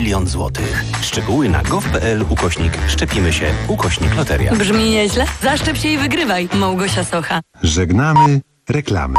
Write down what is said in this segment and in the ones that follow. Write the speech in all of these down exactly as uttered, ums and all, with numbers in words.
milion złotych. Szczegóły na gov.pl ukośnik szczepimy się ukośnik loteria. Brzmi nieźle? Zaszczep się i wygrywaj. Małgosia Socha. Żegnamy reklamy.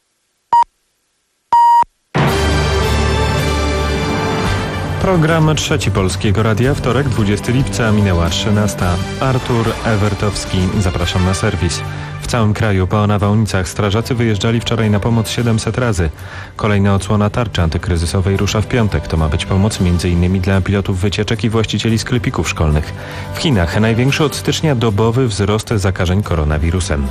Program Trzeci Polskiego Radia, wtorek, dwudziestego lipca, minęła trzynasta. Artur Ewertowski, zapraszam na serwis. W całym kraju po nawałnicach strażacy wyjeżdżali wczoraj na pomoc siedemset razy. Kolejna odsłona tarczy antykryzysowej rusza w piątek. To ma być pomoc między innymi dla pilotów wycieczek i właścicieli sklepików szkolnych. W Chinach największy od stycznia dobowy wzrost zakażeń koronawirusem.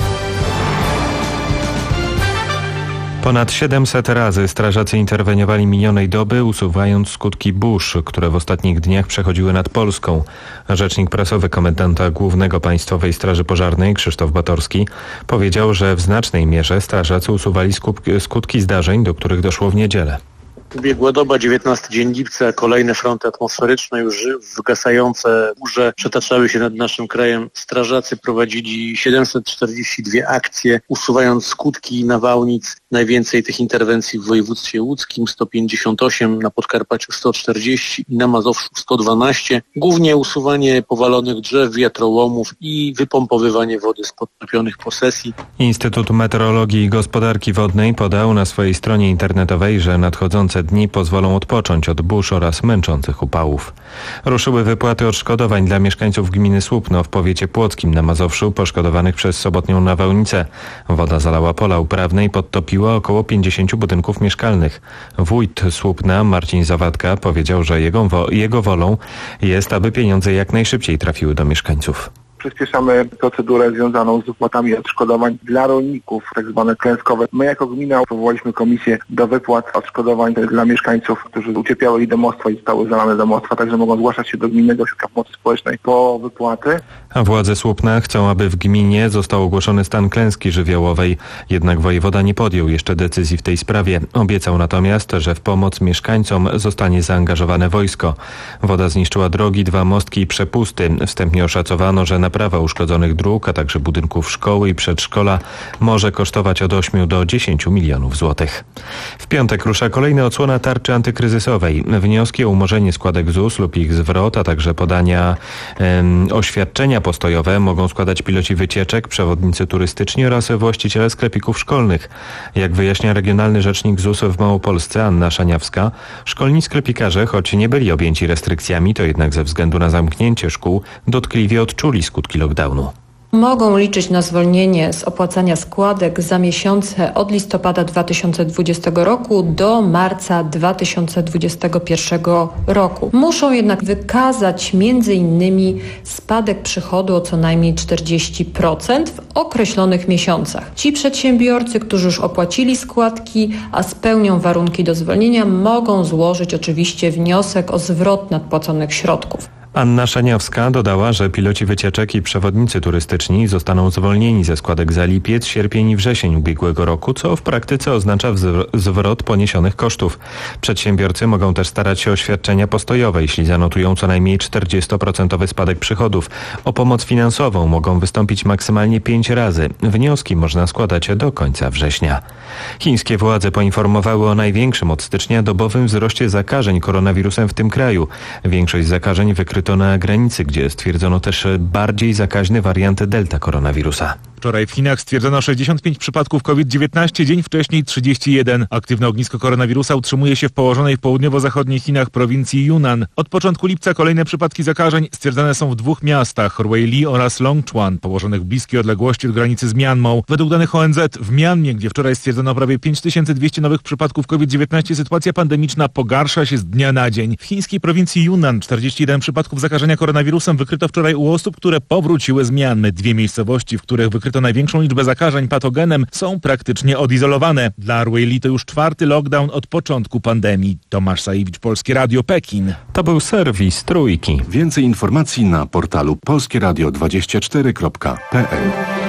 Ponad siedemset razy strażacy interweniowali minionej doby, usuwając skutki burz, które w ostatnich dniach przechodziły nad Polską. Rzecznik prasowy komendanta głównego Państwowej Straży Pożarnej Krzysztof Batorski powiedział, że w znacznej mierze strażacy usuwali skutki zdarzeń, do których doszło w niedzielę. Ubiegła doba, dziewiętnasty dzień lipca, kolejne fronty atmosferyczne, już wygasające burze przetaczały się nad naszym krajem. Strażacy prowadzili siedemset czterdzieści dwie akcje, usuwając skutki nawałnic. Najwięcej tych interwencji w województwie łódzkim, sto pięćdziesiąt osiem, na Podkarpaciu sto czterdzieści i na Mazowszu sto dwanaście. Głównie usuwanie powalonych drzew, wiatrołomów i wypompowywanie wody z podtopionych posesji. Instytut Meteorologii i Gospodarki Wodnej podał na swojej stronie internetowej, że nadchodzące dni pozwolą odpocząć od burz oraz męczących upałów. Ruszyły wypłaty odszkodowań dla mieszkańców gminy Słupno w powiecie płockim na Mazowszu poszkodowanych przez sobotnią nawałnicę. Woda zalała pola uprawne i podtopiła około pięćdziesięciu budynków mieszkalnych. Wójt Słupna Marcin Zawadka powiedział, że jego, wo- jego wolą jest, aby pieniądze jak najszybciej trafiły do mieszkańców. Przyspieszamy procedurę związaną z wypłatami odszkodowań dla rolników, tak zwane klęskowe. My jako gmina powołaliśmy komisję do wypłat odszkodowań dla mieszkańców, którzy ucierpiały i domostwa i zostały zalane domostwa, także mogą zgłaszać się do Gminnego Ośrodka Pomocy Społecznej po wypłaty. A władze Słupna chcą, aby w gminie został ogłoszony stan klęski żywiołowej. Jednak wojewoda nie podjął jeszcze decyzji w tej sprawie. Obiecał natomiast, że w pomoc mieszkańcom zostanie zaangażowane wojsko. Woda zniszczyła drogi, dwa mostki i przepusty. Wstępnie oszacowano, że naprawa uszkodzonych dróg, a także budynków szkoły i przedszkola może kosztować od ośmiu do dziesięciu milionów złotych. W piątek rusza kolejna odsłona tarczy antykryzysowej. Wnioski o umorzenie składek Z U S lub ich zwrot, a także podania em, oświadczenia postojowe mogą składać piloci wycieczek, przewodnicy turystyczni oraz właściciele sklepików szkolnych. Jak wyjaśnia regionalny rzecznik Z U S w Małopolsce Anna Szaniawska, szkolni sklepikarze, choć nie byli objęci restrykcjami, to jednak ze względu na zamknięcie szkół dotkliwie odczuli skutki lockdownu. Mogą liczyć na zwolnienie z opłacania składek za miesiące od listopada dwa tysiące dwudziestego roku do marca dwa tysiące dwudziestego pierwszego roku. Muszą jednak wykazać między innymi spadek przychodu o co najmniej czterdzieści procent w określonych miesiącach. Ci przedsiębiorcy, którzy już opłacili składki, a spełnią warunki do zwolnienia, mogą złożyć oczywiście wniosek o zwrot nadpłaconych środków. Anna Szaniawska dodała, że piloci wycieczek i przewodnicy turystyczni zostaną zwolnieni ze składek za lipiec, sierpień i wrzesień ubiegłego roku, co w praktyce oznacza zwrot poniesionych kosztów. Przedsiębiorcy mogą też starać się o świadczenia postojowe, jeśli zanotują co najmniej czterdziestoprocentowy spadek przychodów. O pomoc finansową mogą wystąpić maksymalnie pięć razy. Wnioski można składać do końca września. Chińskie władze poinformowały o największym od stycznia dobowym wzroście zakażeń koronawirusem w tym kraju. Większość zakażeń wykryto to na granicy, gdzie stwierdzono też bardziej zakaźny wariant delta koronawirusa. Wczoraj w Chinach stwierdzono sześćdziesiąt pięć przypadków COVID dziewiętnaście, dzień wcześniej trzydzieści jeden. Aktywne ognisko koronawirusa utrzymuje się w położonej w południowo-zachodnich Chinach prowincji Yunnan. Od początku lipca kolejne przypadki zakażeń stwierdzane są w dwóch miastach, Rueili oraz Longchuan, położonych w bliskiej odległości od granicy z Mianmą. Według danych O N Z w Mianmie, gdzie wczoraj stwierdzono prawie pięć tysięcy dwieście nowych przypadków COVID dziewiętnaście, sytuacja pandemiczna pogarsza się z dnia na dzień. W chińskiej prowincji Yunnan czterdzieści jeden przypadków zakażenia koronawirusem wykryto wczoraj u osób, które powróciły z Mianmy. Dwie miejscowości, w których wykryto największą liczbę zakażeń patogenem, są praktycznie odizolowane. Dla Rueili to już czwarty lockdown od początku pandemii. Tomasz Sajewicz, Polskie Radio, Pekin. To był serwis Trójki. Więcej informacji na portalu polskie radio dwadzieścia cztery kropka p l.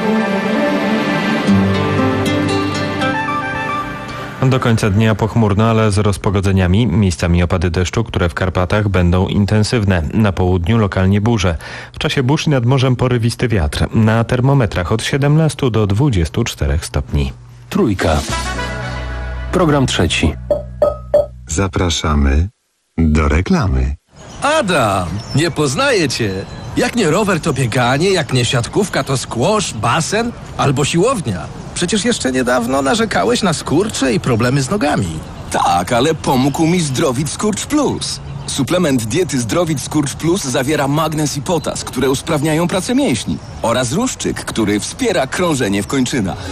Do końca dnia pochmurno, ale z rozpogodzeniami. Miejscami opady deszczu, które w Karpatach będą intensywne. Na południu lokalnie burze. W czasie burz nad morzem porywisty wiatr. Na termometrach od siedemnastu do dwudziestu czterech stopni. Trójka. Program trzeci. Zapraszamy Do reklamy. Adam, nie poznaję cię. Jak nie rower, to bieganie, jak nie siatkówka, to squash, basen albo siłownia. Przecież jeszcze niedawno narzekałeś na skurcze i problemy z nogami. Tak, ale pomógł mi Zdrowit Skurcz Plus. Suplement diety Zdrowit Skurcz Plus zawiera magnez i potas, które usprawniają pracę mięśni, oraz ruszczyk, który wspiera krążenie w kończynach.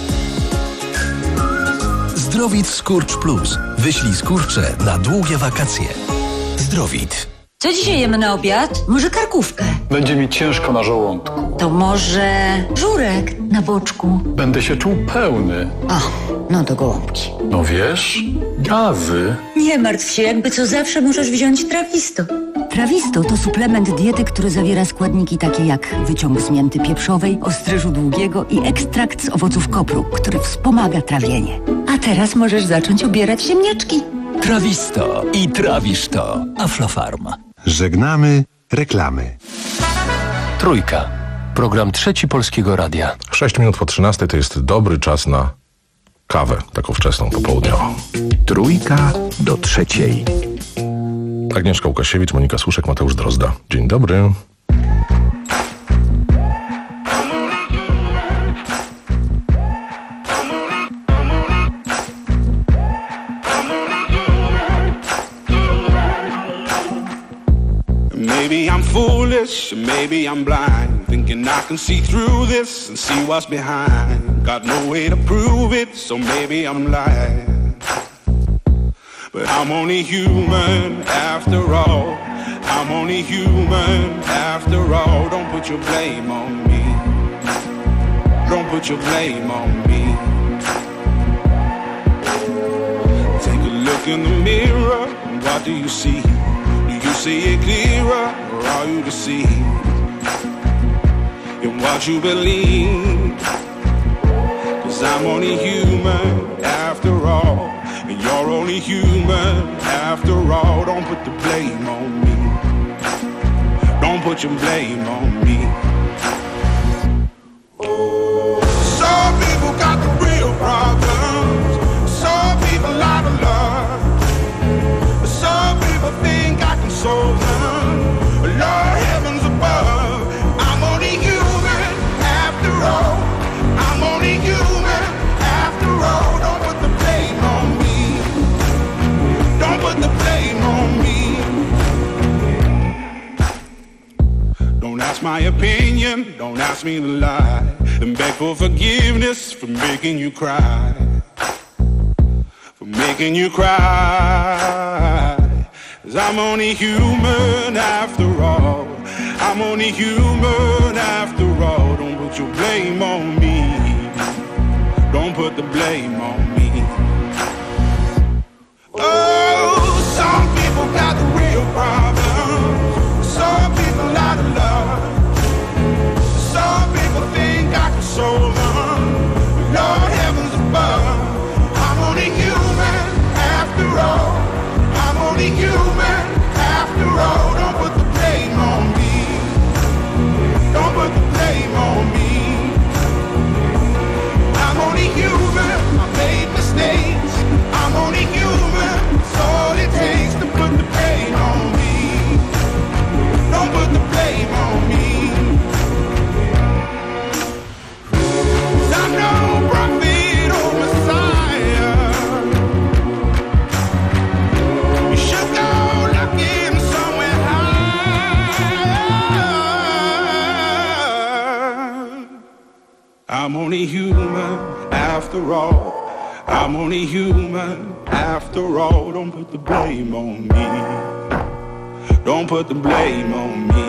Zdrowit Skurcz Plus. Wyślij skurcze na długie wakacje. Zdrowit. Co dzisiaj jemy na obiad? Może karkówkę? Będzie mi ciężko na żołądku. To może żurek na boczku? Będę się czuł pełny. O, no to gołąbki. No wiesz, gazy. Nie martw się, jakby co zawsze możesz wziąć Trawisto. Trawisto to suplement diety, który zawiera składniki takie jak wyciąg z mięty pieprzowej, ostryżu długiego i ekstrakt z owoców kopru, który wspomaga trawienie. A teraz możesz zacząć ubierać ziemniaczki. Trawisto i trawisz to. Aflofarm. Żegnamy reklamy. Trójka. Program Trzeci Polskiego Radia. Sześć minut po trzynastej to jest dobry czas na kawę, taką wczesną, popołudniową. Trójka do trzeciej. Agnieszka Łukasiewicz, Monika Słuszek, Mateusz Drozda. Dzień dobry. Maybe I'm foolish, maybe I'm blind, thinking I can see through this and see what's behind. Got no way to prove it, so maybe I'm lying. But I'm only human after all. I'm only human after all. Don't put your blame on me. Don't put your blame on me. Take a look in the mirror, what do you see? Do you see it clearer, or are you deceived in what you believe? 'Cause I'm only human after all, and you're only human after all. Don't put the blame on me. Don't put your blame on me. Some people got the real problems. Some people out of love. Some people think I can solve them. Lord heavens above, I'm only human after all. I'm only human after all. Don't put the blame on me. Don't put the blame on me. Don't ask my opinion, don't ask me to lie, and beg for forgiveness for making you cry. For making you cry. 'Cause I'm only human after all. I'm only human after all. Don't put your blame on me. Don't put the blame on me. Oh, some people got the real problems. Some people out of love. Some people think I can solve them. Lord heavens above, I'm only human after all. I'm only human after all. Don't put the blame on me. Don't put the blame on me. I'm only human. I made mistakes. I'm only human. It's all it takes to put the blame on me. Don't put the blame on me. 'Cause I'm no prophet or Messiah. You should go looking somewhere high. I'm only human after all. I'm only human after all. Don't put the blame on me. Don't put the blame on me.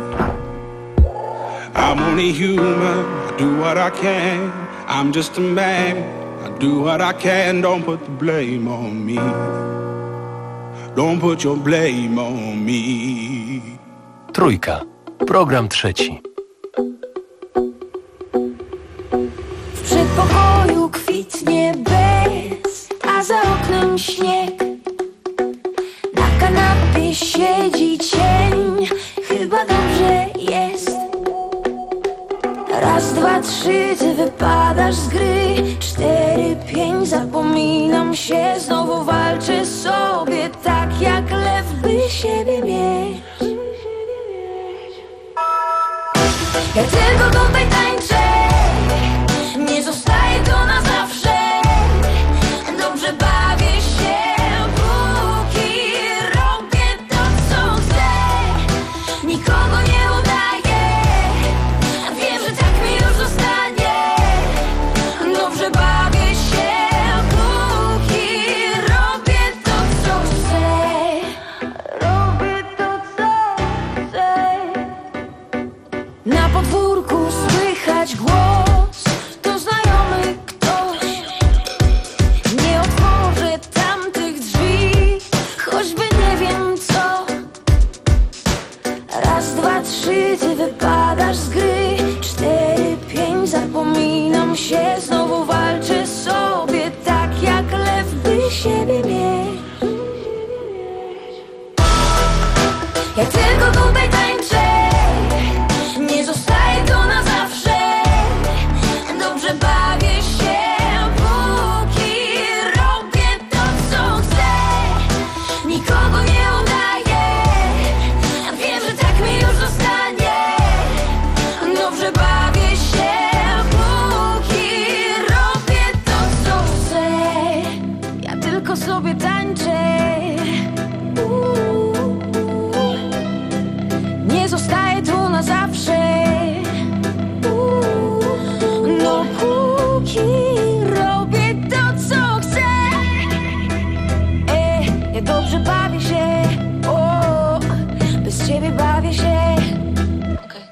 I'm only human. I do what I can. I'm just a man. I do what I can. Don't put the blame on me. Don't put your blame on me. Trójka. Program trzeci. W przedpokoju kwitnie bez, a za oknem śnieg. Na kanapie siedzi cień, chyba dobrze jest. Raz, dwa, trzy, ty wypadasz z gry. Cztery, pięć, zapominam się. Znowu walczę sobie tak jak lew, by Ja tylko tutaj tańczę, nie zostaję tu na zawsze. Dobrze bawię się, póki robię to, co chcę. Nikogo nie udaję, wiem, że tak mi już zostanie. Dobrze bawię się, póki robię to, co chcę. Robię to, co chcę. Na podwórku słychać głos, to znajomy ktoś. Nie otworzę tamtych drzwi, choćby nie wiem co. Raz, dwa, trzy, ty wypadasz z gry. Cztery, pięć, zapominam się. Znowu walczę sobie tak jak lew, by siebie mieć. Ja tylko tutaj tańczę, nie zostaję tu na zawsze. Dobrze bawię się, póki robię to, co chcę. Nikogo nie udaję, wiem, że tak mi już zostanie. Dobrze bawię się, póki robię to, co chcę. Ja tylko sobie tańczę. Nie zostaję tu na zawsze. No póki robię to, co chcę. E, ja dobrze bawię się. O, bez ciebie bawię się. Okay.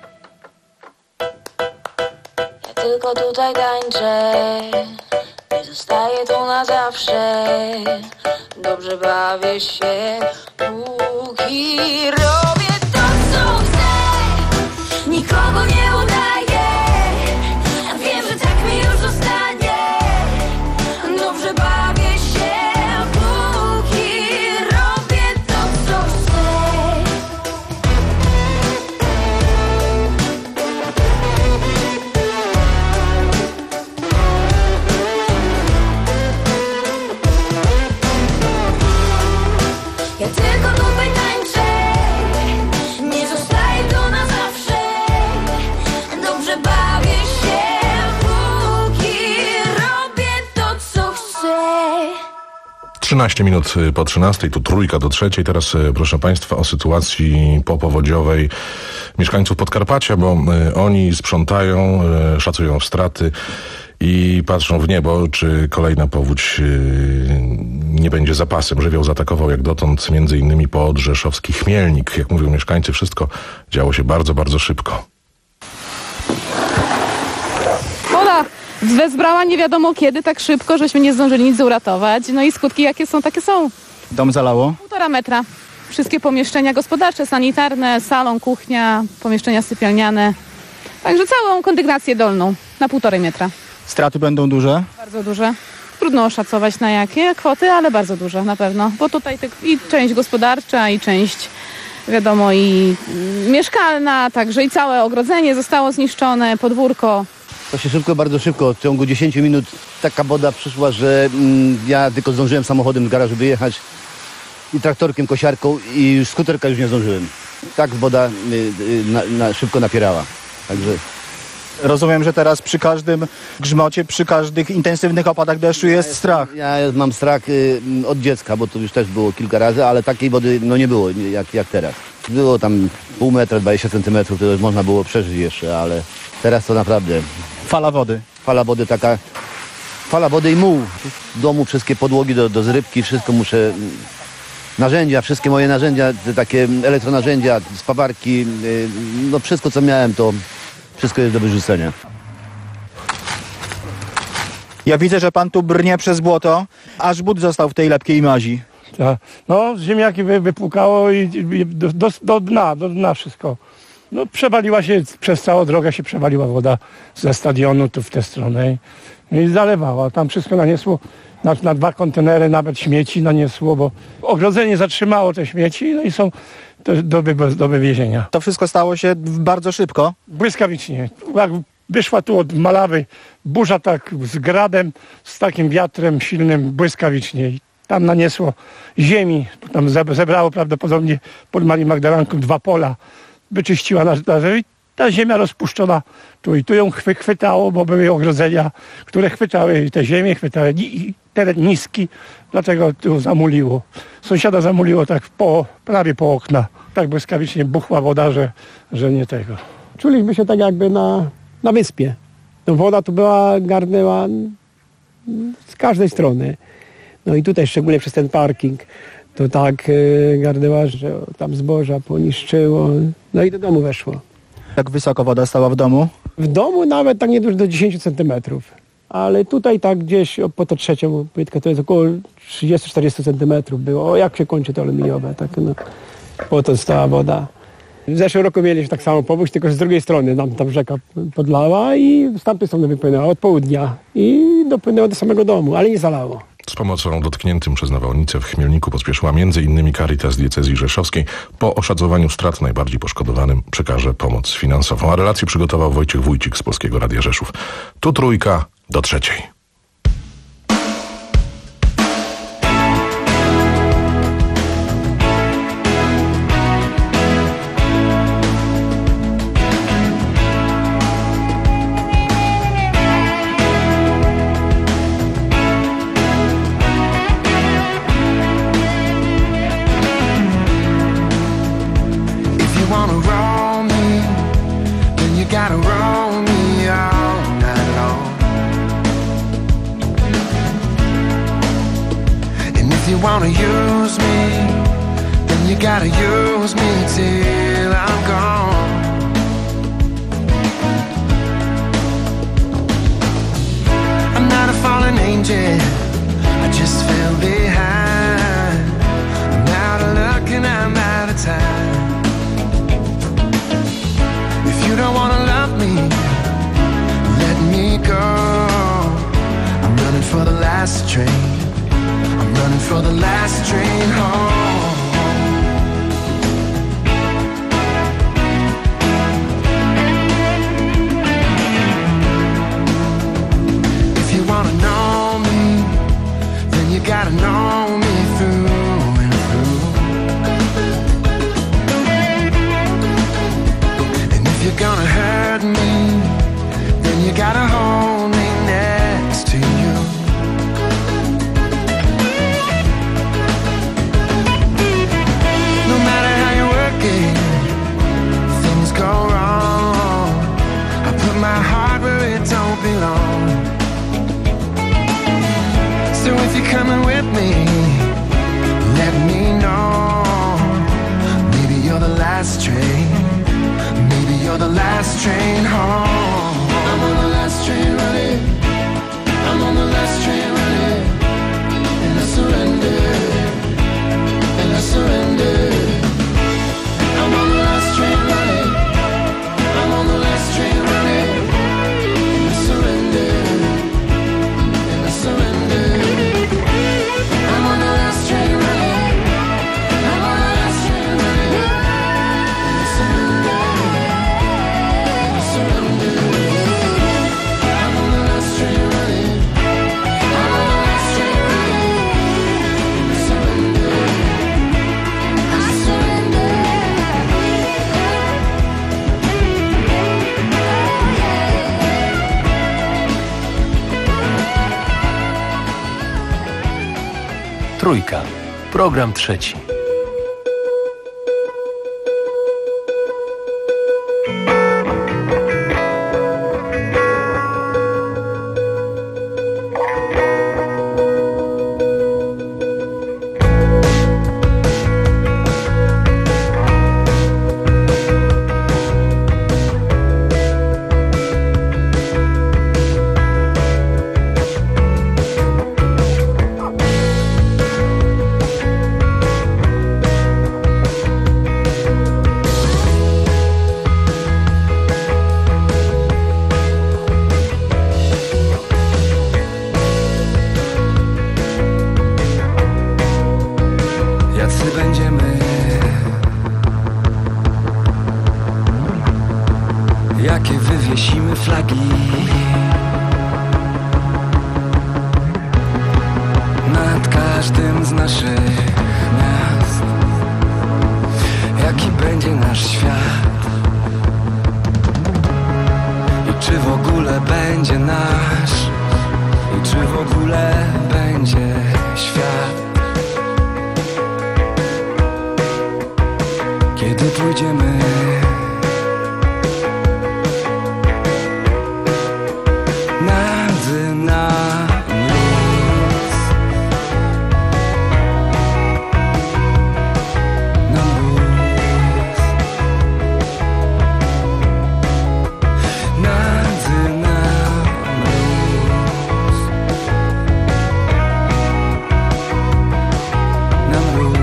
Ja tylko tutaj tańczę. Nie zostaję tu na zawsze. Dobrze bawię się, póki robię to, co chcę. Nikogo nie udaję, wiem, że tak mi już zostanie. Dobrze bawię się, póki robię to, co chcę. Ja tylko tutaj tańczę, nie zostaję tu na zawsze. Dobrze bawię się, póki robię to, co chcę. trzynaście minut po trzynastej, tu trójka do trzeciej. Teraz, proszę Państwa, o sytuacji popowodziowej mieszkańców Podkarpacia, bo y, oni sprzątają, y, szacują straty i patrzą w niebo, czy kolejna powódź y, nie będzie zapasem. Żywioł zaatakował jak dotąd między innymi podrzeszowski Chmielnik. Jak mówią mieszkańcy, wszystko działo się bardzo, bardzo szybko. Woda wezbrała nie wiadomo kiedy, tak szybko, żeśmy nie zdążyli nic uratować. No i skutki jakie są, takie są. Dom zalało? Półtora metra. Wszystkie pomieszczenia gospodarcze, sanitarne, salon, kuchnia, pomieszczenia sypialniane. Także całą kondygnację dolną na półtorej metra. Straty będą duże? Bardzo duże. Trudno oszacować na jakie kwoty, ale bardzo duże na pewno. Bo tutaj te, i część gospodarcza, i część wiadomo i y, mieszkalna, także i całe ogrodzenie zostało zniszczone, podwórko. To się szybko, bardzo szybko. W ciągu dziesięciu minut taka woda przyszła, że mm, ja tylko zdążyłem samochodem z garażu wyjechać i traktorkiem, kosiarką i już skuterka już nie zdążyłem. Tak woda y, y, na, na, szybko napierała. Także... Rozumiem, że teraz przy każdym grzmocie, przy każdych intensywnych opadach deszczu jest strach. Ja mam strach y, od dziecka, bo to już też było kilka razy, ale takiej wody no nie było jak, jak teraz. Było tam pół metra, dwadzieścia centymetrów, to już można było przeżyć jeszcze, ale teraz to naprawdę... Fala wody. Fala wody taka... Fala wody i muł. W domu wszystkie podłogi do, do zrybki, wszystko muszę... Narzędzia, wszystkie moje narzędzia, te takie elektronarzędzia, spawarki, y, no wszystko co miałem to... Wszystko jest do wyrzucenia. Ja widzę, że pan tu brnie przez błoto, aż but został w tej lepkiej mazi. Ta, no, ziemniaki wy, wypłukało i, i do, do, do dna, do dna wszystko. No, przewaliła się, przez całą drogę się przewaliła woda ze stadionu tu w tę stronę i, i zalewała. Tam wszystko naniesło, na, na dwa kontenery nawet śmieci naniesło, bo ogrodzenie zatrzymało te śmieci, no i są do, do, do wywiezienia. To wszystko stało się bardzo szybko? Błyskawicznie. Jak wyszła tu od Malawy burza tak z gradem, z takim wiatrem silnym, błyskawicznie. I tam naniesło ziemi, tam zebrało prawdopodobnie pod Marii Magdalenką dwa pola. Wyczyściła nasz i ta ziemia rozpuszczona tu i tu ją chwy, chwytało, bo były ogrodzenia, które chwytały te ziemię, chwytały i teren niski, dlatego tu zamuliło. Sąsiada zamuliło tak po, prawie po okna. Tak błyskawicznie buchła woda, że, że nie tego. Czuliśmy się tak jakby na, na wyspie. No woda tu była, garnęła z każdej strony. No i tutaj szczególnie przez ten parking to tak yy, garnęła, że tam zboża poniszczyło. No i do domu weszło. Jak wysoko woda stała w domu? W domu nawet tak nie dużo, do dziesięć centymetrów. Ale tutaj tak gdzieś po to trzecią płytkę to jest około trzydzieści czterdzieści centymetrów było. O, jak się kończy to aluminiowe, tak no. Po to stała woda. W zeszłym roku mieliśmy tak samo powódź, tylko że z drugiej strony nam tam rzeka podlała i z tamtej strony wypłynęła od południa i dopłynęła do samego domu, ale nie zalało. Z pomocą dotkniętym przez nawałnicę w Chmielniku pospieszyła między innymi Caritas Diecezji Rzeszowskiej. Po oszacowaniu strat najbardziej poszkodowanym przekaże pomoc finansową. A relację przygotował Wojciech Wójcik z Polskiego Radia Rzeszów. Tu trójka do trzeciej. Wanna use me, then you gotta use me till I'm gone. I'm not a fallen angel, I just fell behind. I'm out of luck and I'm out of time. If you don't wanna love me, let me go. I'm running for the last train, running for the last train home. If you wanna know me, then you gotta know me through and through. And if you're gonna hurt me, then you gotta hold me next to you. My heart where it don't belong. So if you're coming with me, let me know. Maybe you're the last train, maybe you're the last train home. I'm on the last train running, I'm on the last train running. And I surrender, and I surrender. I'm on the last train running, I'm on the last train running. Trójka. Program trzeci. Jaki będzie nasz świat? w ogóle będzie nasz? I czy w ogóle będzie świat? Kiedy pójdziemy na dna mróz, na mróz, na dna mróz, na mróz.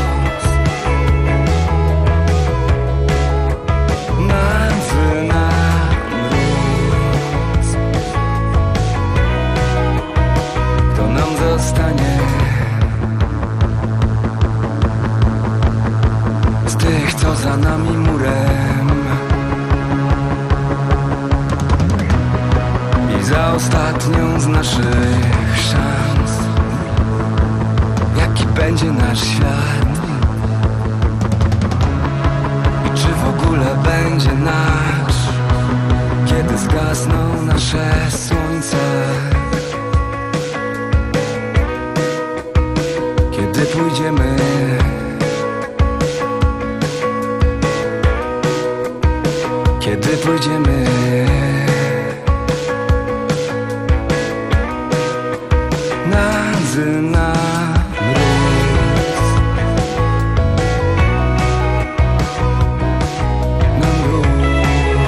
Z tych, co za nami murem, i za ostatnią z naszych szans, jaki będzie nasz świat? I czy w ogóle będzie nasz, kiedy zgasną nasze słońce? Kiedy pójdziemy Kiedy pójdziemy na dna mróz, na mróz,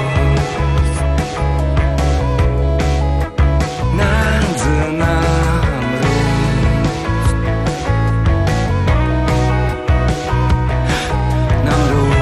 na dna mróz, na mróz.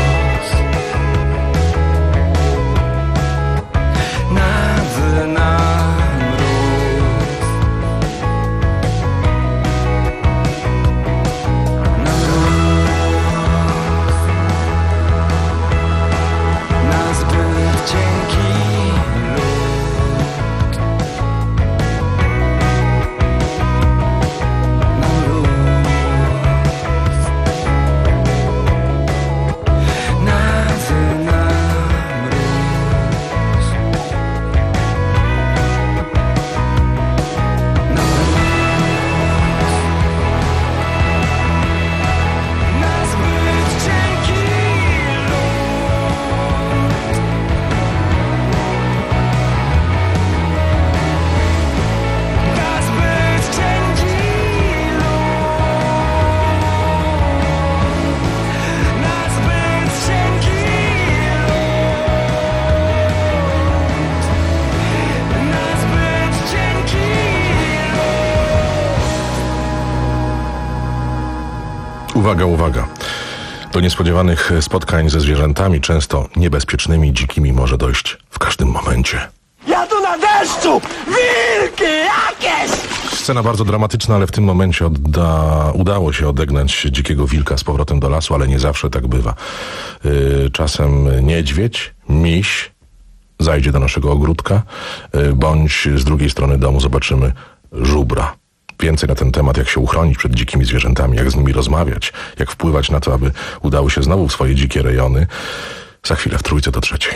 Uwaga, uwaga. Do niespodziewanych spotkań ze zwierzętami, często niebezpiecznymi, dzikimi, może dojść w każdym momencie. Ja tu na deszczu! Wilki jakieś! Scena bardzo dramatyczna, ale w tym momencie odda... udało się odegnać dzikiego wilka z powrotem do lasu, ale nie zawsze tak bywa. Yy, czasem niedźwiedź, miś zajdzie do naszego ogródka, yy, bądź z drugiej strony domu zobaczymy żubra. Więcej na ten temat, jak się uchronić przed dzikimi zwierzętami, jak z nimi rozmawiać, jak wpływać na to, aby udały się znowu w swoje dzikie rejony, za chwilę w trójce do trzeciej.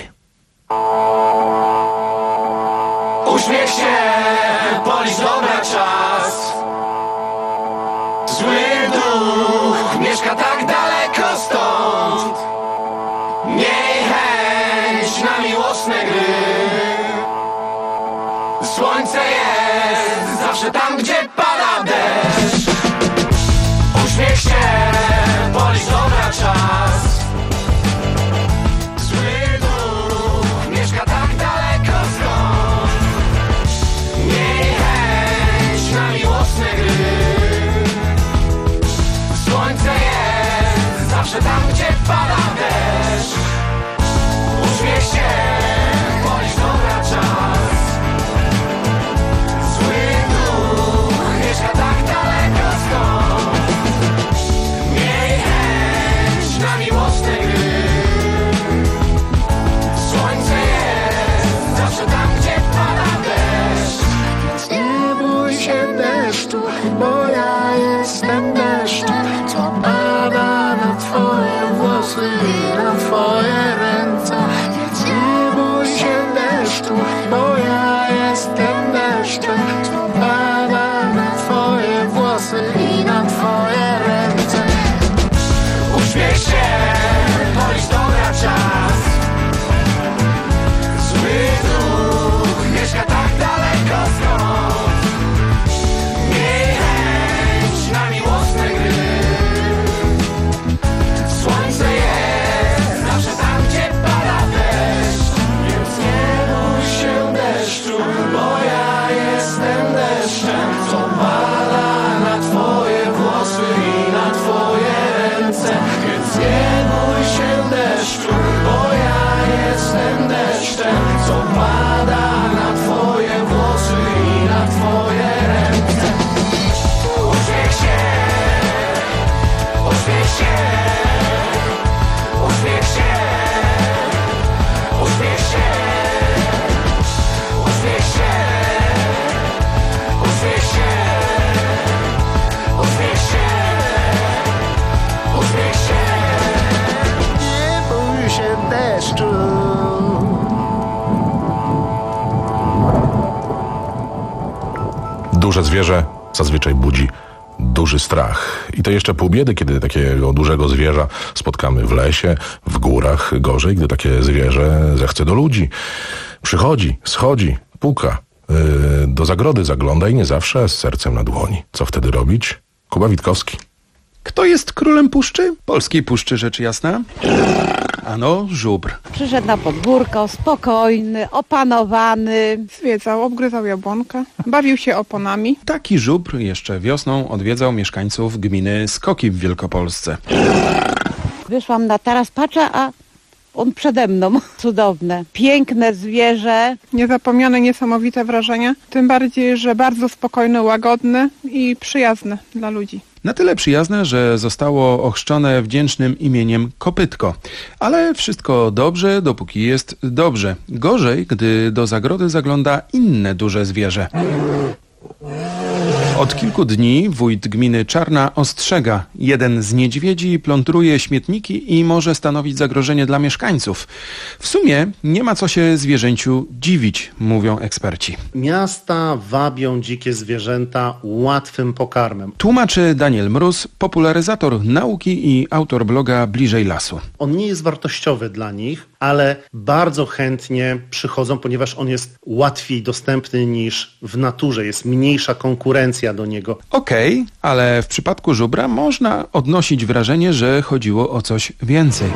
Uśmiech się, policz dobra czas. Zły duch mieszka tak daleko stąd. Miej chęć na miłosne gry. Słońce jest zawsze tam, gdzie pada deszcz. Uśmiech się, policz dobra czas. Zły duch mieszka tak daleko stąd. Miej chęć na miłosne gry. Słońce jest zawsze tam, gdzie pada deszcz. Uśmiech się, policz dobra czas. Zły duch Duże zwierzę zazwyczaj budzi duży strach. I to jeszcze pół biedy, kiedy takiego dużego zwierza spotkamy w lesie, w górach. Gorzej, gdy takie zwierzę zechce do ludzi. Przychodzi, schodzi, puka, yy, do zagrody zagląda i nie zawsze z sercem na dłoni. Co wtedy robić? Kuba Witkowski. Kto jest królem puszczy? Polskiej puszczy, rzecz jasna. Ano, żubr. Przyszedł na podwórko, spokojny, opanowany. Zwiedzał, obgryzał jabłonkę, bawił się oponami. Taki żubr jeszcze wiosną odwiedzał mieszkańców gminy Skoki w Wielkopolsce. Wyszłam na taras, patrzę, a on przede mną. Cudowne, piękne zwierzę. Niezapomniane, niesamowite wrażenie. Tym bardziej, że bardzo spokojny, łagodny i przyjazny dla ludzi. Na tyle przyjazne, że zostało ochrzczone wdzięcznym imieniem Kopytko. Ale wszystko dobrze, dopóki jest dobrze. Gorzej, gdy do zagrody zagląda inne duże zwierzę. Od kilku dni wójt gminy Czarna ostrzega. Jeden z niedźwiedzi plądruje śmietniki i może stanowić zagrożenie dla mieszkańców. W sumie nie ma co się zwierzęciu dziwić, mówią eksperci. Miasta wabią dzikie zwierzęta łatwym pokarmem. Tłumaczy Daniel Mróz, popularyzator nauki i autor bloga Bliżej Lasu. On nie jest wartościowy dla nich, ale bardzo chętnie przychodzą, ponieważ on jest łatwiej dostępny niż w naturze. Jest mniejsza konkurencja do niego. Okej, okay, ale w przypadku żubra można odnosić wrażenie, że chodziło o coś więcej.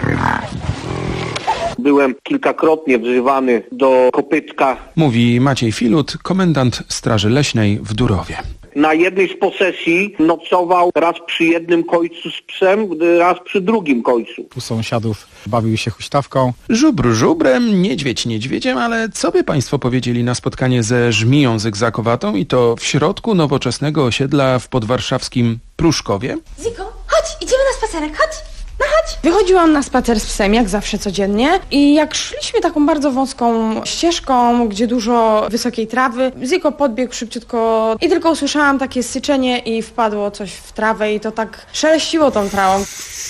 Byłem kilkakrotnie wzywany do kopytka. Mówi Maciej Filut, komendant Straży Leśnej w Durowie. Na jednej z posesji nocował raz przy jednym końcu z psem, raz przy drugim końcu. U sąsiadów bawił się huśtawką. Żubr żubrem, niedźwiedź niedźwiedziem, ale co by państwo powiedzieli na spotkanie ze żmiją zygzakowatą i to w środku nowoczesnego osiedla w podwarszawskim Pruszkowie? Ziko, chodź, idziemy na spacerek, chodź. No chodź. Wychodziłam na spacer z psem, jak zawsze codziennie, i jak szliśmy taką bardzo wąską ścieżką, gdzie dużo wysokiej trawy, Ziko podbiegł szybciutko i tylko usłyszałam takie syczenie i wpadło coś w trawę i to tak szeleściło tą trawą.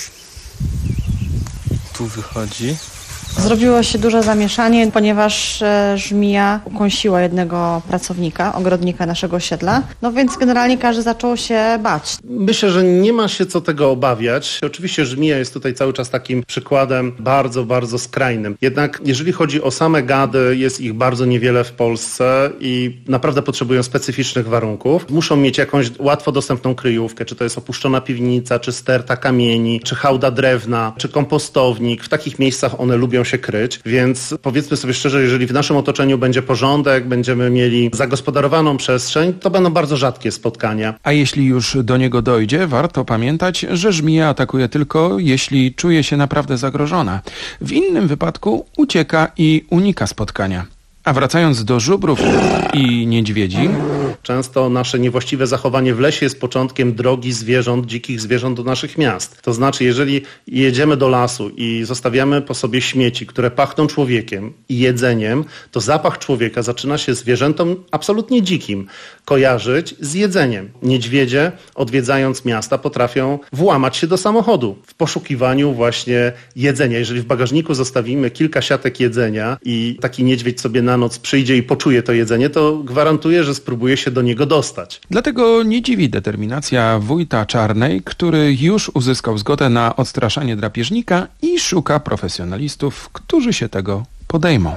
Tu wychodzi. Zrobiło się duże zamieszanie, ponieważ e, żmija ukąsiła jednego pracownika, ogrodnika naszego osiedla. No więc generalnie każdy zaczął się bać. Myślę, że nie ma się co tego obawiać. Oczywiście żmija jest tutaj cały czas takim przykładem bardzo, bardzo skrajnym. Jednak jeżeli chodzi o same gady, jest ich bardzo niewiele w Polsce i naprawdę potrzebują specyficznych warunków. Muszą mieć jakąś łatwo dostępną kryjówkę, czy to jest opuszczona piwnica, czy sterta kamieni, czy hałda drewna, czy kompostownik. W takich miejscach one lubią się kryć, więc powiedzmy sobie szczerze, jeżeli w naszym otoczeniu będzie porządek, będziemy mieli zagospodarowaną przestrzeń, to będą bardzo rzadkie spotkania. A jeśli już do niego dojdzie, warto pamiętać, że żmija atakuje tylko, jeśli czuje się naprawdę zagrożona. W innym wypadku ucieka i unika spotkania. A wracając do żubrów i niedźwiedzi... Często nasze niewłaściwe zachowanie w lesie jest początkiem drogi zwierząt, dzikich zwierząt do naszych miast. To znaczy, jeżeli jedziemy do lasu i zostawiamy po sobie śmieci, które pachną człowiekiem i jedzeniem, to zapach człowieka zaczyna się zwierzętom absolutnie dzikim kojarzyć z jedzeniem. Niedźwiedzie, odwiedzając miasta, potrafią włamać się do samochodu w poszukiwaniu właśnie jedzenia. Jeżeli w bagażniku zostawimy kilka siatek jedzenia i taki niedźwiedź sobie na noc przyjdzie i poczuje to jedzenie, to gwarantuję, że spróbuje się do niego dostać. Dlatego nie dziwi determinacja wójta Czarnej, który już uzyskał zgodę na odstraszanie drapieżnika i szuka profesjonalistów, którzy się tego podejmą.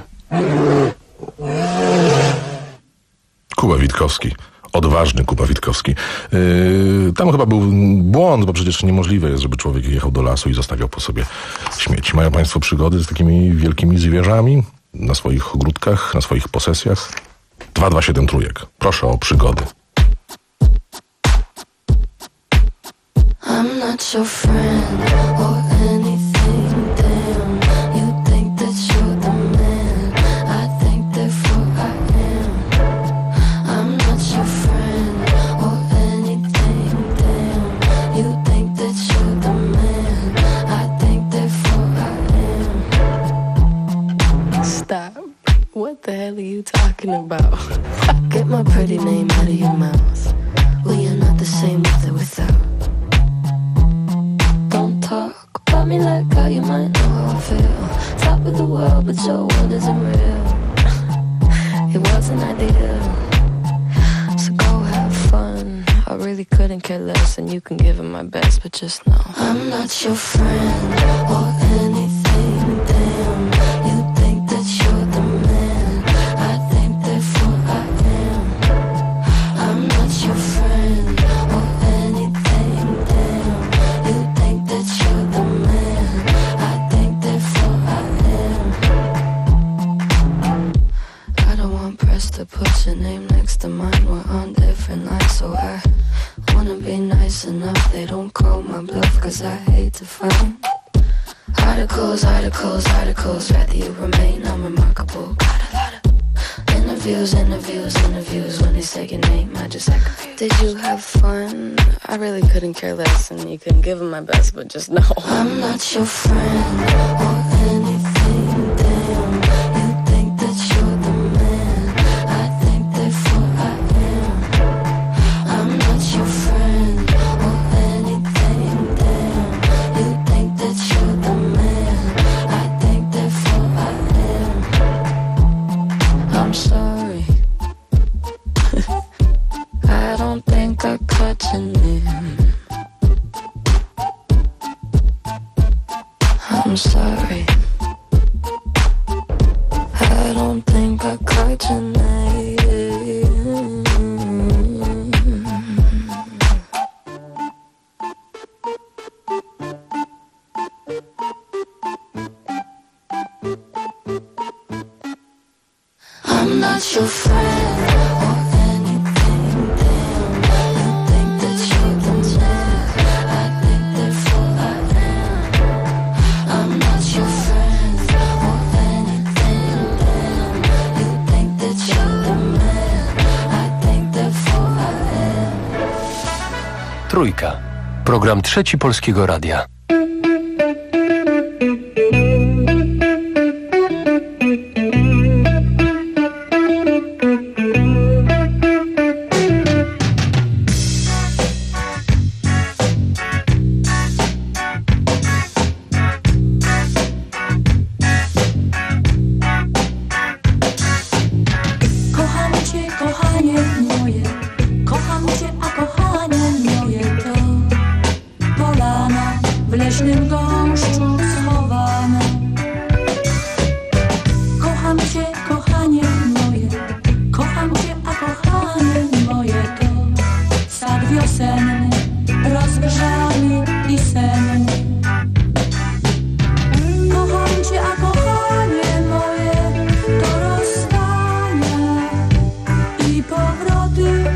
Kuba Witkowski. Odważny Kuba Witkowski. Yy, tam chyba był błąd, bo przecież niemożliwe jest, żeby człowiek jechał do lasu i zostawiał po sobie śmieci. Mają państwo przygody z takimi wielkimi zwierzami na swoich ogródkach, na swoich posesjach? dwa dwa siedem trójek. Proszę o przygody. I'm not your friend or anything, damn. You think that you're the man, I think therefore I am. I'm not your friend or anything, damn. You think that you're the man, I think therefore I am. Stop. What the hell are you talking about? Get my pretty name out of your mouth. We are not the same with or without. Don't talk about me like how you might know how I feel. Top of the world, but your world isn't real. It wasn't ideal. So go really couldn't care less, and you can give it my best, but just know I'm not your friend or anything. Damn, you think that you're the man. I think therefore I am. I'm not your friend or anything. Damn, you think that you're the man. I think therefore I am. I don't want press to put your name next to mine. We're on different lines, so I wanna be nice enough. They don't call my bluff, cause I hate to find articles, articles, articles. Rather you remain unremarkable. Got a lot of interviews, interviews, interviews. When they say your name, I just act confused. Did you have fun? I really couldn't care less, and you couldn't give them my best, but just know I'm not your friend or anything. Damn, you think that you're the man. I think therefore I am. I'm not your friend or anything. Damn, you think that you're the man. I think therefore I am. I'm sorry. I don't think I caught your name. I'm sorry. I don't think I caught your name. I'm not your friend or anything. Damn, you think that you're the man. I think therefore I am. I'm not your friend or anything. Damn, you think that you're the man. I think therefore I am. Trójka. Program Trzeci Polskiego Radia. Kocham cię, kochanie moje, kocham cię, a kochanie moje to polana w leśnym gąszczu schowana. Kocham cię, kochanie moje, kocham cię, a kochanie moje to sad wiosenny, rozgrzany i senny. Kocham cię, a kochanie moje to rozstania i powroty.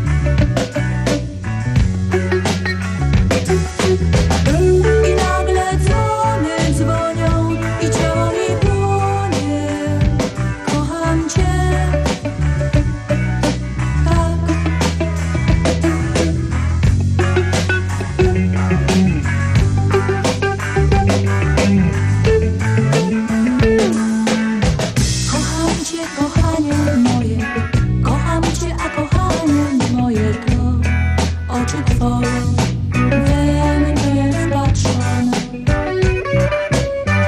I nagle dzwony dzwonią i ciało mi płonie. Kocham cię, tak. Kocham cię, kochanie moje, kocham cię, a kochanie moje to oczy twoje we mnie wpatrzone.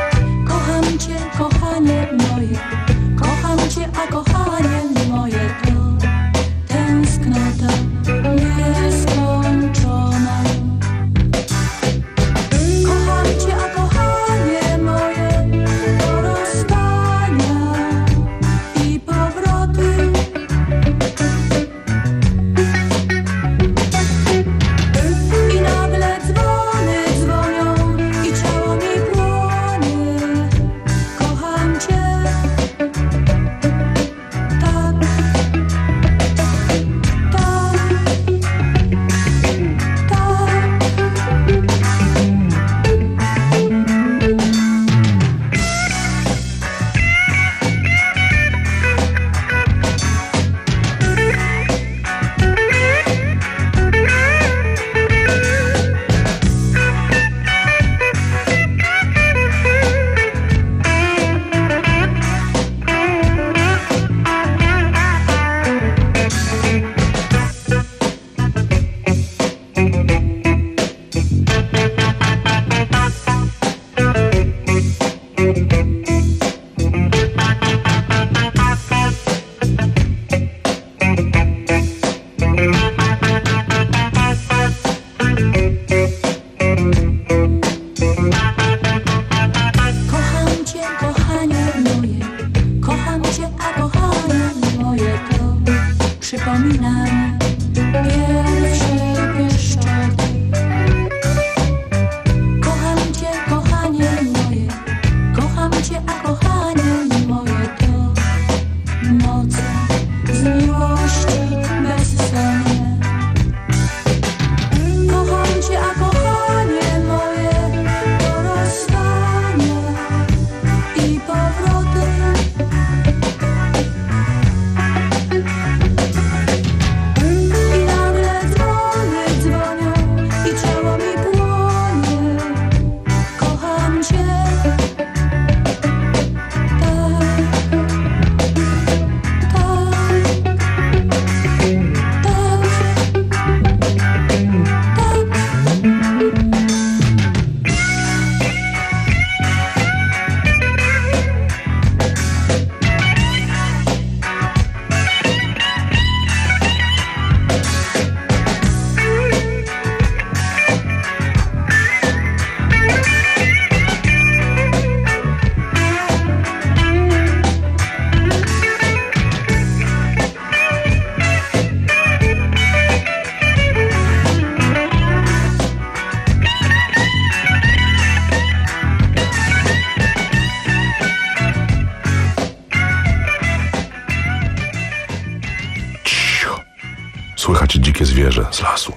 dzikie zwierzę z lasu.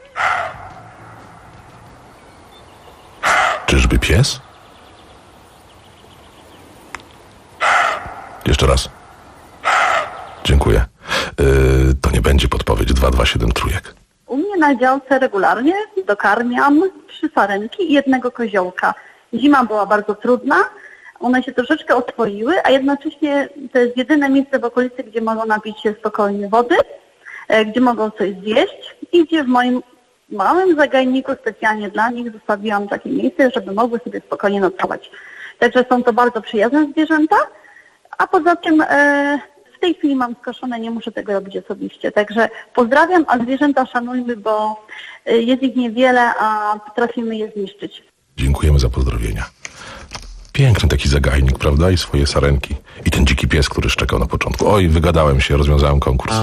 Czyżby pies? Jeszcze raz. Dziękuję. Yy, to nie będzie podpowiedź dwa dwa siedem trójek. U mnie na działce regularnie dokarmiam trzy sarenki i jednego koziołka. Zima była bardzo trudna, one się troszeczkę oswoiły, a jednocześnie to jest jedyne miejsce w okolicy, gdzie mogą napić się spokojnie wody, e, gdzie mogą coś zjeść i gdzie w moim małym zagajniku specjalnie dla nich zostawiłam takie miejsce, żeby mogły sobie spokojnie nocować. Także są to bardzo przyjazne zwierzęta, a poza tym e, w tej chwili mam skoszone, nie muszę tego robić osobiście. Także pozdrawiam, a zwierzęta szanujmy, bo e, jest ich niewiele, a potrafimy je zniszczyć. Dziękujemy za pozdrowienia. Piękny taki zagajnik, prawda? I swoje sarenki. I ten dziki pies, który szczekał na początku. Oj, wygadałem się, rozwiązałem konkurs.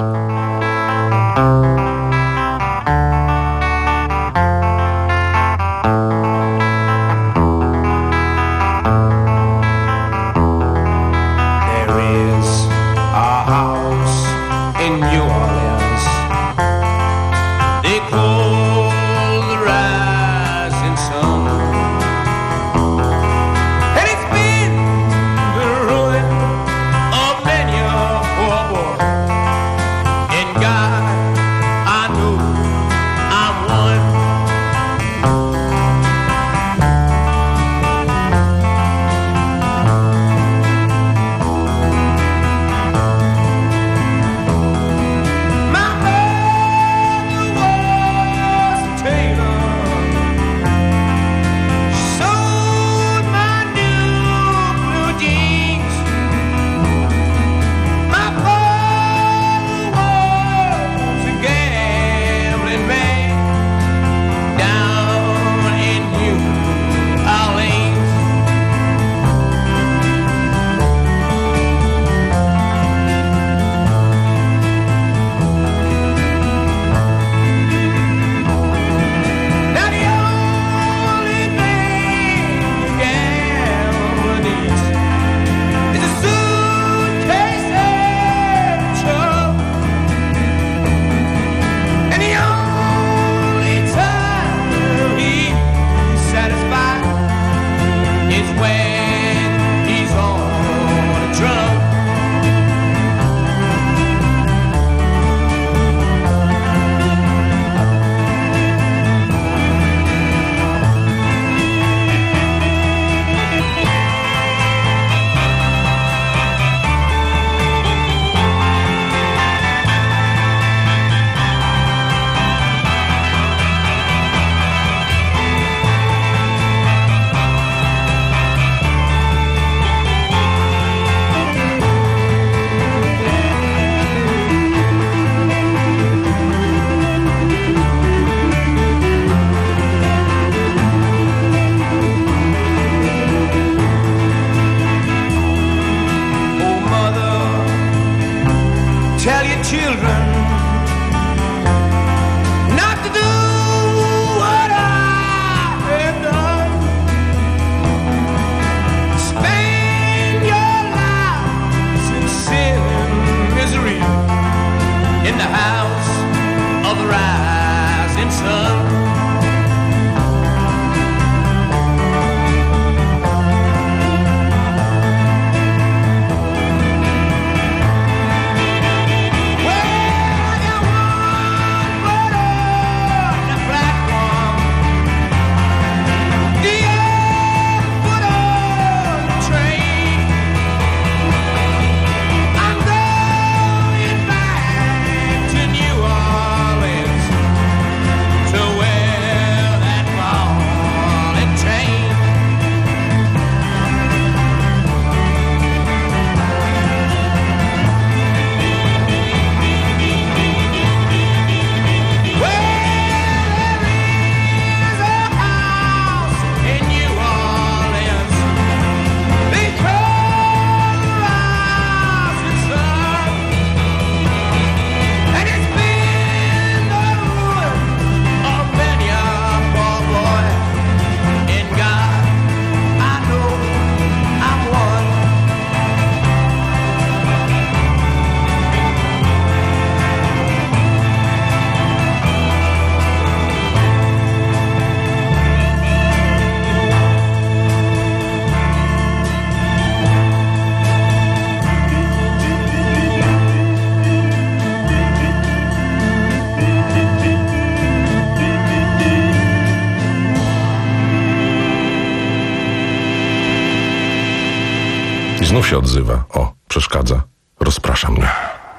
I znów się odzywa. O, przeszkadza. Rozprasza mnie.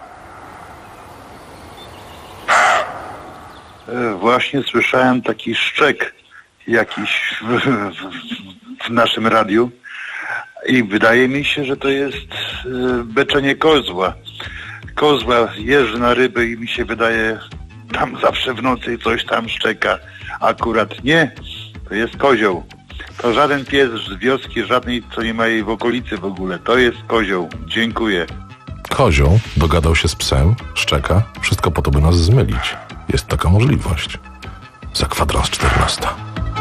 Właśnie słyszałem taki szczek jakiś w, w, w naszym radiu i wydaje mi się, że to jest beczenie kozła. Kozła jeżdżę na ryby i mi się wydaje, tam zawsze w nocy coś tam szczeka. Akurat nie, to jest kozioł. To żaden pies z wioski, żadnej, co nie ma jej w okolicy w ogóle. To jest kozioł. Dziękuję. Kozioł dogadał się z psem, szczeka, wszystko po to, by nas zmylić. Jest taka możliwość. Za kwadrans czternasta.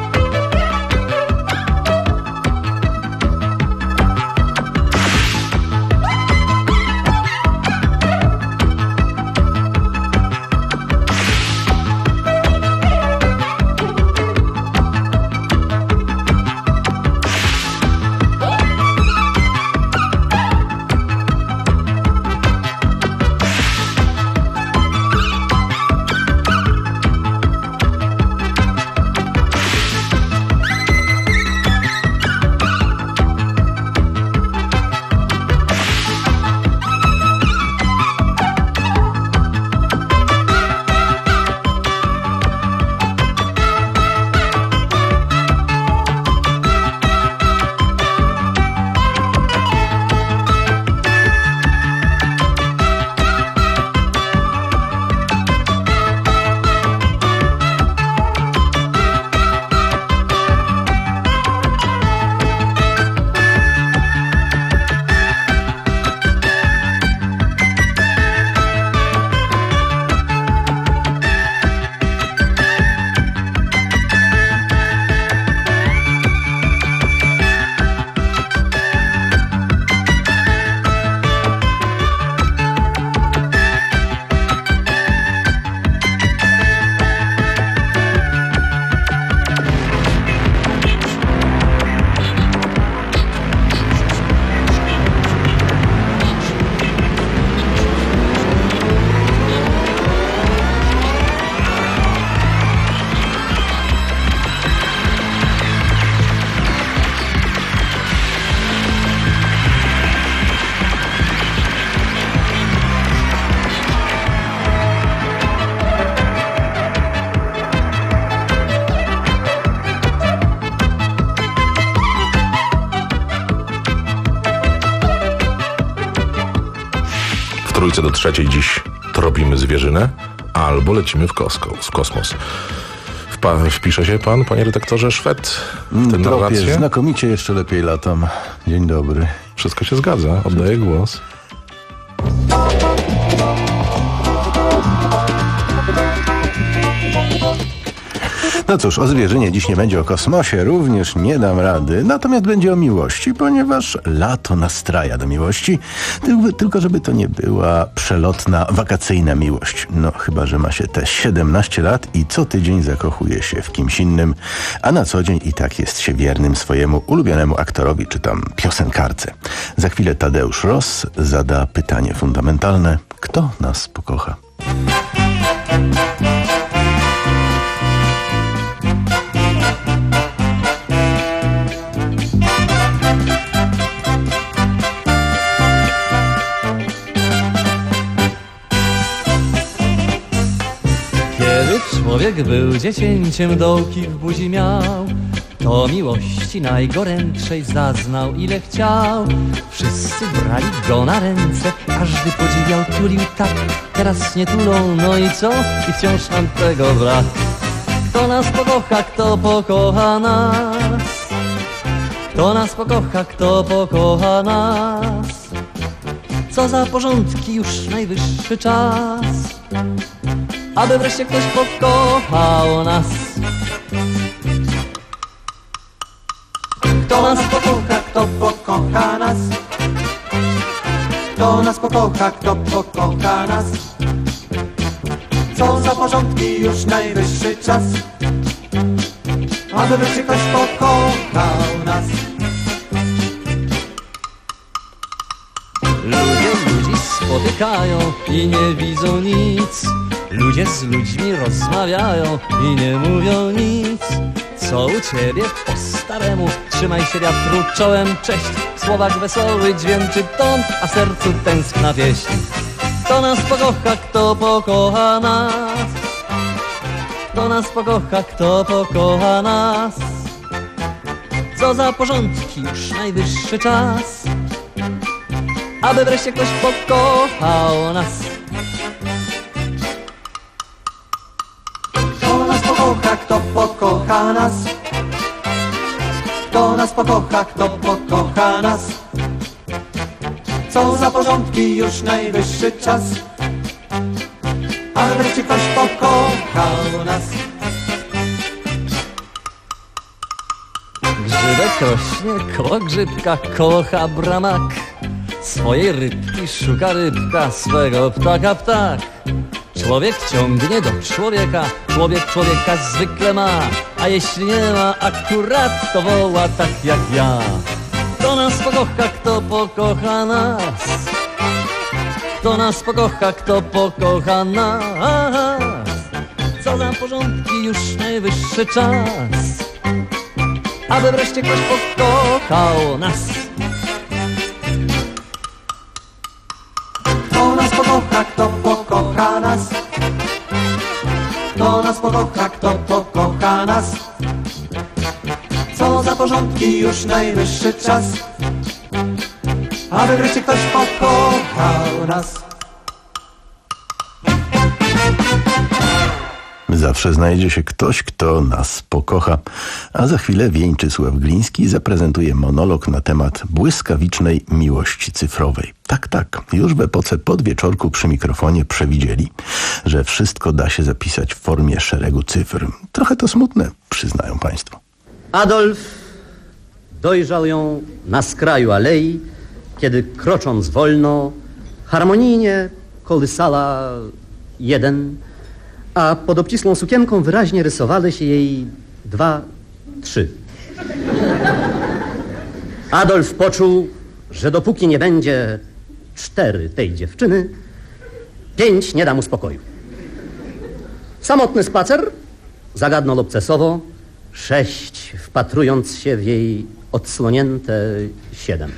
Trójce do trzeciej dziś tropimy zwierzynę albo lecimy w, kosko, w kosmos. Wpa, wpisze się pan, panie redaktorze, Szwed, w tę narrację? Znakomicie, jeszcze lepiej latam. Dzień dobry. Wszystko się zgadza, oddaję głos. No cóż, o zwierzynie dziś nie będzie, o kosmosie również nie dam rady, natomiast będzie o miłości, ponieważ lato nastraja do miłości, tylko żeby to nie była przelotna, wakacyjna miłość. No chyba, że ma się te siedemnaście lat i co tydzień zakochuje się w kimś innym, a na co dzień i tak jest się wiernym swojemu ulubionemu aktorowi czy tam piosenkarce. Za chwilę Tadeusz Ross zada pytanie fundamentalne: kto nas pokocha? Człowiek był dziecięciem, dołki w buzi miał, to miłości najgorętszej zaznał ile chciał. Wszyscy brali go na ręce, każdy podziwiał, tulił tak, teraz nie tulą, no i co? I wciąż nam tego brak. Kto nas pokocha, kto pokocha nas? Kto nas pokocha, kto pokocha nas? Co za porządki, już najwyższy czas, aby wreszcie ktoś pokochał nas. Kto nas pokocha, kto pokocha nas? Kto nas pokocha, kto pokocha nas? Co za porządki, już najwyższy czas, aby wreszcie ktoś pokochał nas. Ludzie ludzi spotykają i nie widzą nic. Ludzie z ludźmi rozmawiają i nie mówią nic. Co u ciebie po staremu? Trzymaj się wiatru czołem, cześć. słowach wesoły dźwięczy ton, a w sercu tęskna pieśń. Kto nas pokocha, kto pokocha nas? Kto nas pokocha, kto pokocha nas? Co za porządki, już najwyższy czas, aby wreszcie ktoś pokochał nas. Kto nas pokocha, kto pokocha nas? Kto nas pokocha, kto pokocha nas? Co za porządki, już najwyższy czas, aby wreszcie ktoś pokochał nas. Grzybek rośnie koło grzybka, koło chabra mak. Swojej rybki szuka rybka, swego ptaka ptak. Człowiek ciągnie do człowieka, człowiek człowieka zwykle ma, a jeśli nie ma akurat, to woła tak jak ja. Kto nas pokocha, kto pokocha nas? Kto nas pokocha, kto pokocha nas? Co za porządki, już najwyższy czas, aby wreszcie ktoś pokochał nas. Kto nas pokocha, kto pokocha nas? Kto nas pokocha, kto pokocha nas? Co za porządki, już najwyższy czas, aby wreszcie ktoś pokochał nas. Zawsze znajdzie się ktoś, kto nas pokocha. A za chwilę Wieńczysław Gliński zaprezentuje monolog na temat błyskawicznej miłości cyfrowej. Tak, tak, już w epoce podwieczorku przy mikrofonie przewidzieli, że wszystko da się zapisać w formie szeregu cyfr. Trochę to smutne, przyznają państwo. Adolf dojrzał ją na skraju alei, kiedy krocząc wolno, harmonijnie kołysała jeden, a pod obcisłą sukienką wyraźnie rysowały się jej dwa, trzy. Adolf poczuł, że dopóki nie będzie cztery tej dziewczyny, pięć nie da mu spokoju. Samotny spacer, zagadnął obcesowo, sześć, wpatrując się w jej odsłonięte siedem.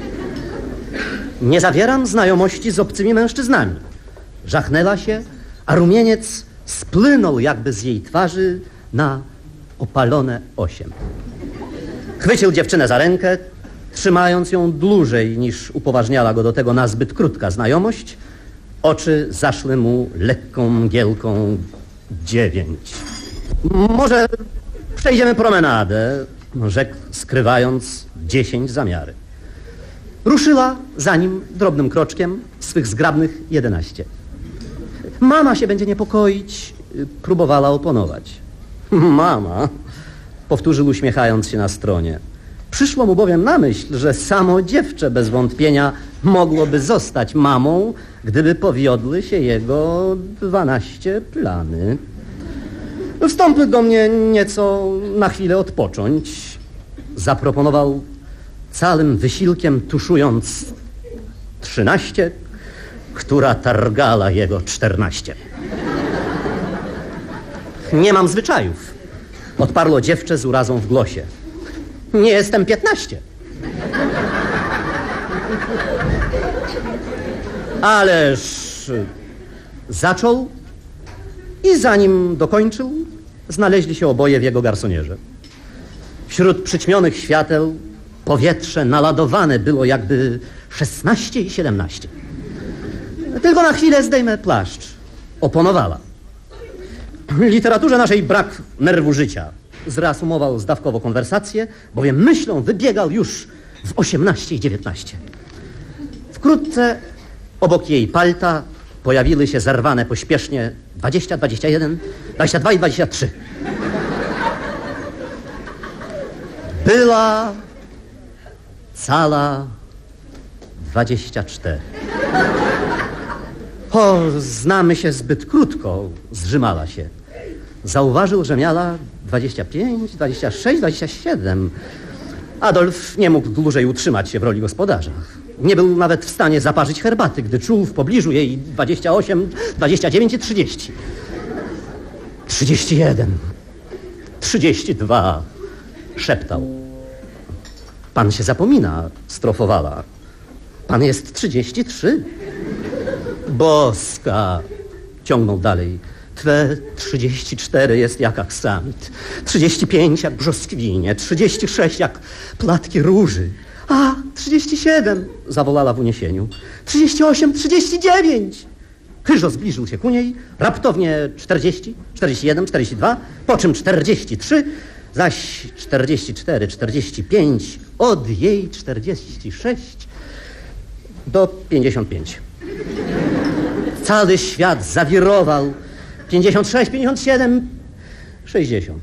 Nie zawieram znajomości z obcymi mężczyznami. Żachnęła się, a rumieniec splynął jakby z jej twarzy na opalone osiem. Chwycił dziewczynę za rękę, trzymając ją dłużej niż upoważniała go do tego nazbyt krótka znajomość. Oczy zaszły mu lekką mgiełką dziewięć. Może przejdziemy promenadę, rzekł, skrywając dziesięć zamiary. Ruszyła za nim drobnym kroczkiem, swych zgrabnych jedenaście. Mama się będzie niepokoić, próbowała oponować. Mama, powtórzył uśmiechając się na stronie. Przyszło mu bowiem na myśl, że samo dziewczę bez wątpienia mogłoby zostać mamą, gdyby powiodły się jego dwanaście plany. Wstąpmy do mnie nieco na chwilę odpocząć, zaproponował, całym wysiłkiem tuszując trzynaście, która targala jego czternaście. Nie mam zwyczajów, odparło dziewczę z urazą w głosie. Nie jestem piętnaście. Ależ zaczął i zanim dokończył, znaleźli się oboje w jego garsonierze. Wśród przyćmionych świateł powietrze naladowane było jakby szesnaście i siedemnaście. Tylko na chwilę zdejmę płaszcz. Oponowała. W literaturze naszej brak nerwu życia. Zreasumował zdawkowo konwersację, bowiem myślą wybiegał już w osiemnaście i dziewiętnaście. Wkrótce obok jej palta pojawiły się zerwane pośpiesznie dwadzieścia, dwadzieścia jeden, dwadzieścia dwa i dwadzieścia trzy. Była cała dwadzieścia cztery. O, znamy się zbyt krótko, zrzymała się. Zauważył, że miała dwadzieścia pięć, dwadzieścia sześć, dwadzieścia siedem. Adolf nie mógł dłużej utrzymać się w roli gospodarza. Nie był nawet w stanie zaparzyć herbaty, gdy czuł w pobliżu jej dwadzieścia osiem, dwadzieścia dziewięć i trzydzieści. trzydzieści jeden, trzydzieści dwa, szeptał. Pan się zapomina, strofowała. Pan jest trzydzieści trzy. Boska, ciągnął dalej. Twe trzydzieści cztery jest jak aksamit, trzydzieści pięć jak brzoskwinie, trzydzieści sześć jak płatki róży. A, trzydzieści siedem, zawołała w uniesieniu. trzydzieści osiem, trzydzieści dziewięć. Kryżo zbliżył się ku niej, raptownie czterdzieści, czterdzieści jeden, czterdzieści dwa, po czym czterdzieści trzy, zaś czterdzieści cztery, czterdzieści pięć, od jej czterdzieści sześć do pięćdziesiąt pięć. Cały świat zawirował. pięćdziesiąt sześć, pięćdziesiąt siedem, sześćdziesiąt.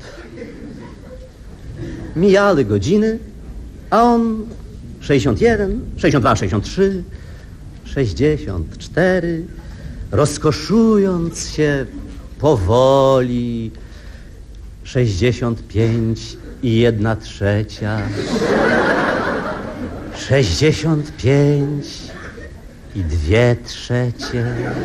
Mijały godziny, a on sześćdziesiąt jeden, sześćdziesiąt dwa, sześćdziesiąt trzy, sześćdziesiąt cztery, rozkoszując się powoli, sześćdziesiąt pięć i jedna trzecia, sześćdziesiąt pięć i dwie trzecie,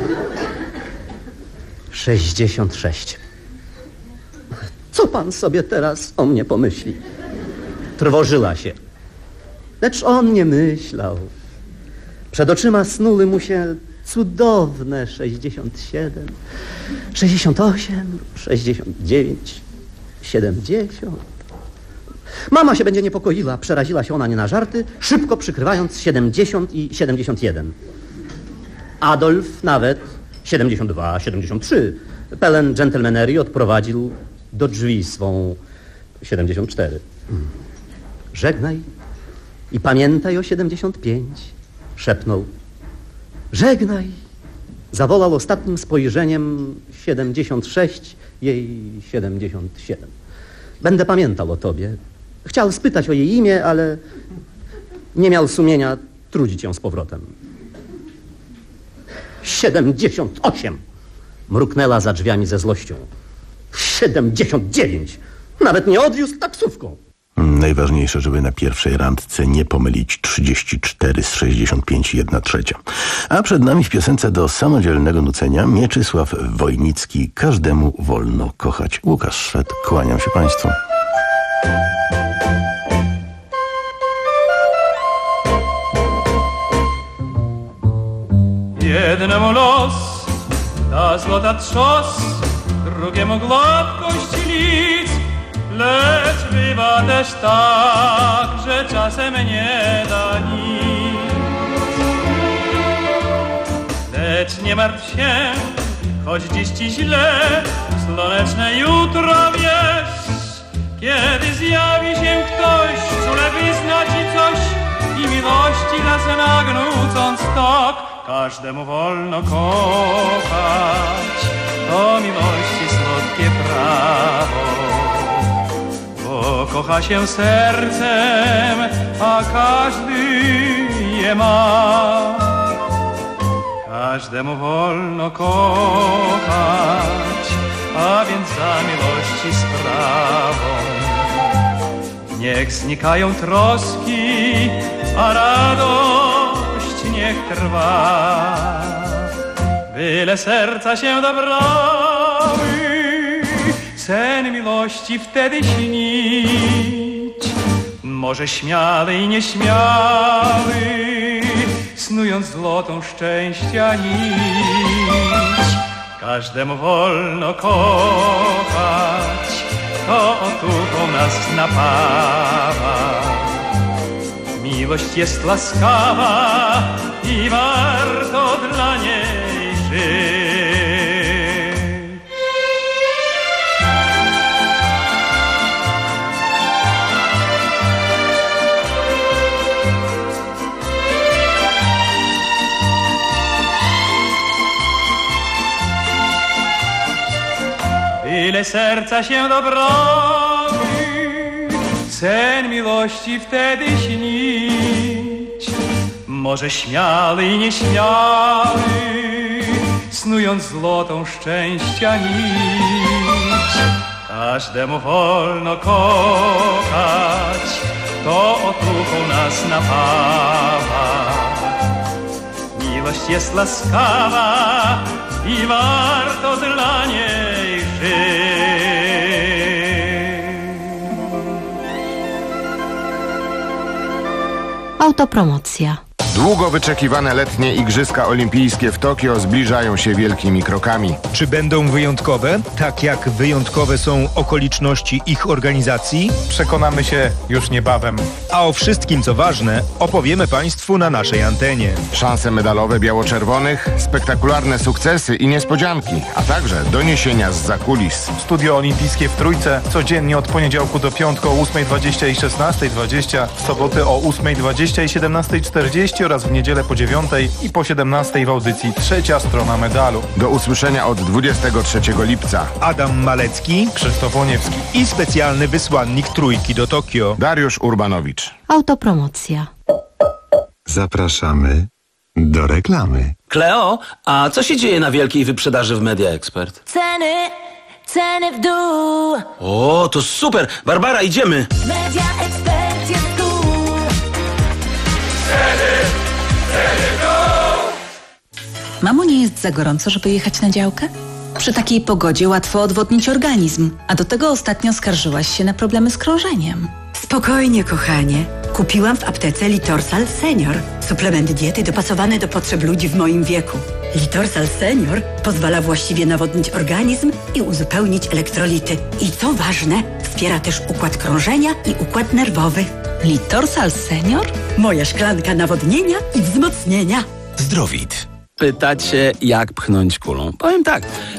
sześćdziesiąt sześć. Co pan sobie teraz o mnie pomyśli? Trwożyła się. Lecz on nie myślał. Przed oczyma snuły mu się cudowne sześćdziesiąt siedem, sześćdziesiąt osiem, sześćdziesiąt dziewięć, siedemdziesiąt. Mama się będzie niepokoiła. Przeraziła się ona nie na żarty, szybko przykrywając siedemdziesiąt i siedemdziesiąt jeden. Adolf nawet siedemdziesiąt dwa, siedemdziesiąt trzy. Pełen dżentelmenerii odprowadził do drzwi swą siedemdziesiąt cztery. Żegnaj i pamiętaj o siedemdziesiąt pięć, szepnął. Żegnaj, zawołał ostatnim spojrzeniem siedemdziesiąt sześć, jej siedemdziesiąt siedem. Będę pamiętał o tobie. Chciał spytać o jej imię, ale nie miał sumienia trudzić ją z powrotem. Siedemdziesiąt osiem! Mruknęła za drzwiami ze złością. Siedemdziesiąt dziewięć! Nawet nie odwiózł taksówką. Najważniejsze, żeby na pierwszej randce nie pomylić trzydzieści cztery z sześćdziesiąt pięć i jedna trzecia. A przed nami w piosence do samodzielnego nucenia Mieczysław Wojnicki. Każdemu wolno kochać. Łukasz Szwed, kłaniam się państwu. Jednemu los da złota trzos, drugiemu gładkość lic, lecz bywa też tak, że czasem nie da nic. Lecz nie martw się, choć dziś ci źle, słoneczne jutro wiesz, kiedy zjawi się ktoś, czule wyzna ci coś i miłości nas nagnucąc tak. Każdemu wolno kochać, to miłości słodkie prawo, bo kocha się sercem, a każdy je ma. Każdemu wolno kochać, a więc za miłości sprawą. Niech znikają troski, a radość niech trwa, byle serca się dobrały, sen miłości wtedy śnić. Może śmiały i nieśmiały, snując złotą szczęścia nić. Każdemu wolno kochać, to otuchą nas napawa. Miłość jest łaskawa i warto dla niej żyć. Byle serca się dobrały, sen miłości wtedy śnić. Może śmiały i nieśmiały, snując złotą szczęścia nić. Każdemu wolno kochać, to otuchą nas napawa. Miłość jest łaskawa i warto dla niej żyć. Autopromocja. Długo wyczekiwane letnie Igrzyska Olimpijskie w Tokio zbliżają się wielkimi krokami. Czy będą wyjątkowe, tak jak wyjątkowe są okoliczności ich organizacji? Przekonamy się już niebawem. A o wszystkim, co ważne, opowiemy Państwu na naszej antenie. Szanse medalowe biało-czerwonych, spektakularne sukcesy i niespodzianki, a także doniesienia zza kulis. Studio Olimpijskie w Trójce codziennie od poniedziałku do piątku o ósmej dwadzieścia i szesnastej dwadzieścia, w soboty o ósmej dwadzieścia i siedemnastej czterdzieści oraz w niedzielę po dziewiątej i po siedemnastej w audycji Trzecia Strona Medalu. Do usłyszenia od dwudziestego trzeciego lipca. Adam Malecki, Krzysztof Łoniewski i specjalny wysłannik Trójki do Tokio, Dariusz Urbanowicz. Autopromocja. Zapraszamy do reklamy. Kleo, a co się dzieje na wielkiej wyprzedaży w Media Expert? Ceny, ceny w dół. O, to super! Barbara, idziemy! Media Expert jest tu. Mamo, nie jest za gorąco, żeby jechać na działkę? Przy takiej pogodzie łatwo odwodnić organizm, a do tego ostatnio skarżyłaś się na problemy z krążeniem. Spokojnie, kochanie. Kupiłam w aptece Litorsal Senior. Suplement diety dopasowany do potrzeb ludzi w moim wieku. Litorsal Senior pozwala właściwie nawodnić organizm i uzupełnić elektrolity. I co ważne, wspiera też układ krążenia i układ nerwowy. Litorsal Senior? Moja szklanka nawodnienia i wzmocnienia. Zdrowit. Pytacie, jak pchnąć kulą? Powiem tak,